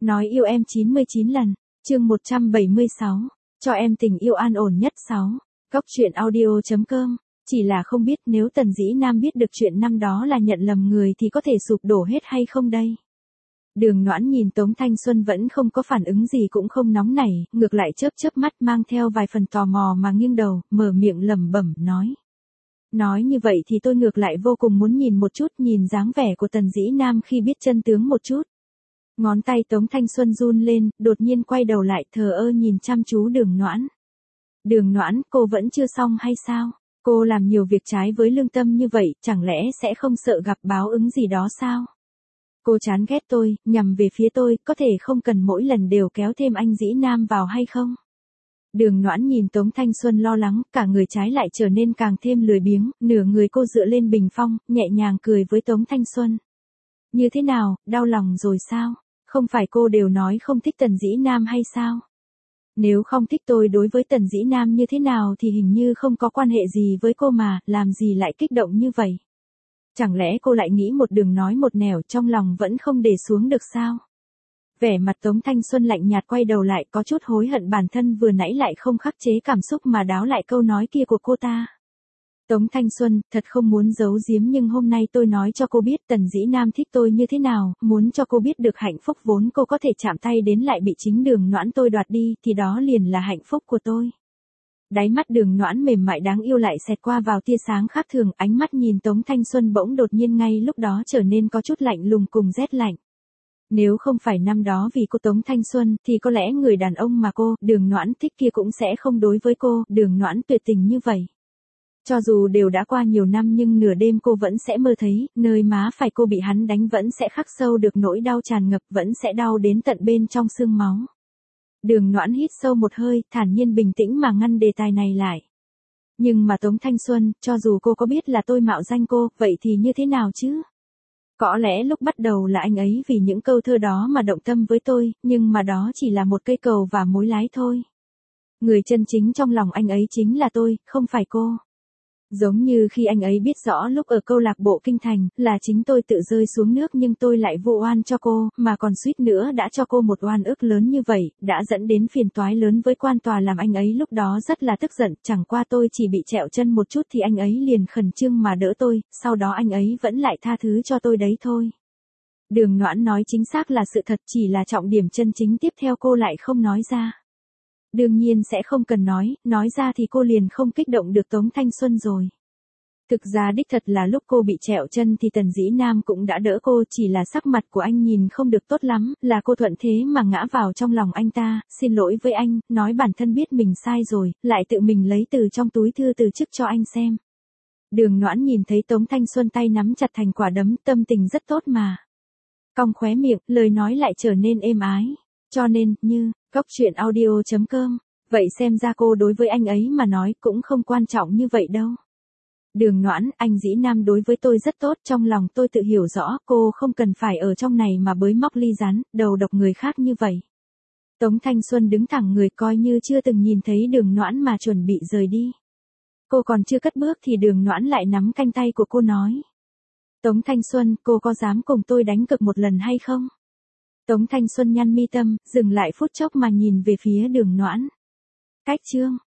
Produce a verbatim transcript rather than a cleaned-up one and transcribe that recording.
Nói yêu em chín mươi chín lần, chương một trăm bảy mươi sáu, cho em tình yêu an ổn nhất sáu. Góc truyện audio.com, chỉ là không biết nếu Tần Dĩ Nam biết được chuyện năm đó là nhận lầm người thì có thể sụp đổ hết hay không đây. Đường Noãn nhìn Tống Thanh Xuân vẫn không có phản ứng gì cũng không nóng nảy, ngược lại chớp chớp mắt mang theo vài phần tò mò mà nghiêng đầu, mở miệng lẩm bẩm nói. Nói như vậy thì tôi ngược lại vô cùng muốn nhìn một chút, nhìn dáng vẻ của Tần Dĩ Nam khi biết chân tướng một chút. Ngón tay Tống Thanh Xuân run lên, đột nhiên quay đầu lại thờ ơ nhìn chăm chú Đường Noãn. Đường Noãn, cô vẫn chưa xong hay sao? Cô làm nhiều việc trái với lương tâm như vậy, chẳng lẽ sẽ không sợ gặp báo ứng gì đó sao? Cô chán ghét tôi, nhằm về phía tôi, có thể không cần mỗi lần đều kéo thêm anh Dĩ Nam vào hay không? Đường Noãn nhìn Tống Thanh Xuân lo lắng, cả người trái lại trở nên càng thêm lười biếng, nửa người cô dựa lên bình phong, nhẹ nhàng cười với Tống Thanh Xuân. Như thế nào, đau lòng rồi sao? Không phải cô đều nói không thích Tần Dĩ Nam hay sao? Nếu không thích tôi đối với Tần Dĩ Nam như thế nào thì hình như không có quan hệ gì với cô mà, làm gì lại kích động như vậy? Chẳng lẽ cô lại nghĩ một đường nói một nẻo trong lòng vẫn không để xuống được sao? Vẻ mặt Tống Thanh Xuân lạnh nhạt quay đầu lại có chút hối hận bản thân vừa nãy lại không khắc chế cảm xúc mà đáo lại câu nói kia của cô ta. Tống Thanh Xuân, thật không muốn giấu giếm nhưng hôm nay tôi nói cho cô biết Tần Dĩ Nam thích tôi như thế nào, muốn cho cô biết được hạnh phúc vốn cô có thể chạm tay đến lại bị chính Đường Noãn tôi đoạt đi, thì đó liền là hạnh phúc của tôi. Đáy mắt Đường Noãn mềm mại đáng yêu lại xẹt qua vào tia sáng khác thường, ánh mắt nhìn Tống Thanh Xuân bỗng đột nhiên ngay lúc đó trở nên có chút lạnh lùng cùng rét lạnh. Nếu không phải năm đó vì cô Tống Thanh Xuân thì có lẽ người đàn ông mà cô, Đường Noãn thích kia cũng sẽ không đối với cô, Đường Noãn tuyệt tình như vậy. Cho dù đều đã qua nhiều năm nhưng nửa đêm cô vẫn sẽ mơ thấy, nơi má phải cô bị hắn đánh vẫn sẽ khắc sâu được nỗi đau tràn ngập, vẫn sẽ đau đến tận bên trong xương máu. Đường Noãn hít sâu một hơi, thản nhiên bình tĩnh mà ngăn đề tài này lại. Nhưng mà Tống Thanh Xuân, cho dù cô có biết là tôi mạo danh cô, vậy thì như thế nào chứ? Có lẽ lúc bắt đầu là anh ấy vì những câu thơ đó mà động tâm với tôi, nhưng mà đó chỉ là một cây cầu và mối lái thôi. Người chân chính trong lòng anh ấy chính là tôi, không phải cô. Giống như khi anh ấy biết rõ lúc ở câu lạc bộ Kinh Thành, là chính tôi tự rơi xuống nước nhưng tôi lại vô oan cho cô, mà còn suýt nữa đã cho cô một oan ức lớn như vậy, đã dẫn đến phiền toái lớn với quan tòa làm anh ấy lúc đó rất là tức giận, chẳng qua tôi chỉ bị trẹo chân một chút thì anh ấy liền khẩn trương mà đỡ tôi, sau đó anh ấy vẫn lại tha thứ cho tôi đấy thôi. Đường Noãn nói chính xác là sự thật, chỉ là trọng điểm chân chính tiếp theo cô lại không nói ra. Đương nhiên sẽ không cần nói, nói ra thì cô liền không kích động được Tống Thanh Xuân rồi. Thực ra đích thật là lúc cô bị trẹo chân thì Tần Dĩ Nam cũng đã đỡ cô, chỉ là sắc mặt của anh nhìn không được tốt lắm, là cô thuận thế mà ngã vào trong lòng anh ta, xin lỗi với anh, nói bản thân biết mình sai rồi, lại tự mình lấy từ trong túi thư từ chức cho anh xem. Đường Noãn nhìn thấy Tống Thanh Xuân tay nắm chặt thành quả đấm, tâm tình rất tốt mà. Cong khóe miệng, lời nói lại trở nên êm ái. Cho nên, như, góc truyện audio.com, vậy xem ra cô đối với anh ấy mà nói cũng không quan trọng như vậy đâu. Đường Noãn, anh Dĩ Nam đối với tôi rất tốt, trong lòng tôi tự hiểu rõ, cô không cần phải ở trong này mà bới móc ly rán, đầu độc người khác như vậy. Tống Thanh Xuân đứng thẳng người coi như chưa từng nhìn thấy Đường Noãn mà chuẩn bị rời đi. Cô còn chưa cất bước thì Đường Noãn lại nắm canh tay của cô nói. Tống Thanh Xuân, cô có dám cùng tôi đánh cược một lần hay không? Tống Thanh Xuân nhăn mi tâm, dừng lại phút chốc mà nhìn về phía Đường Noãn. Cách chương.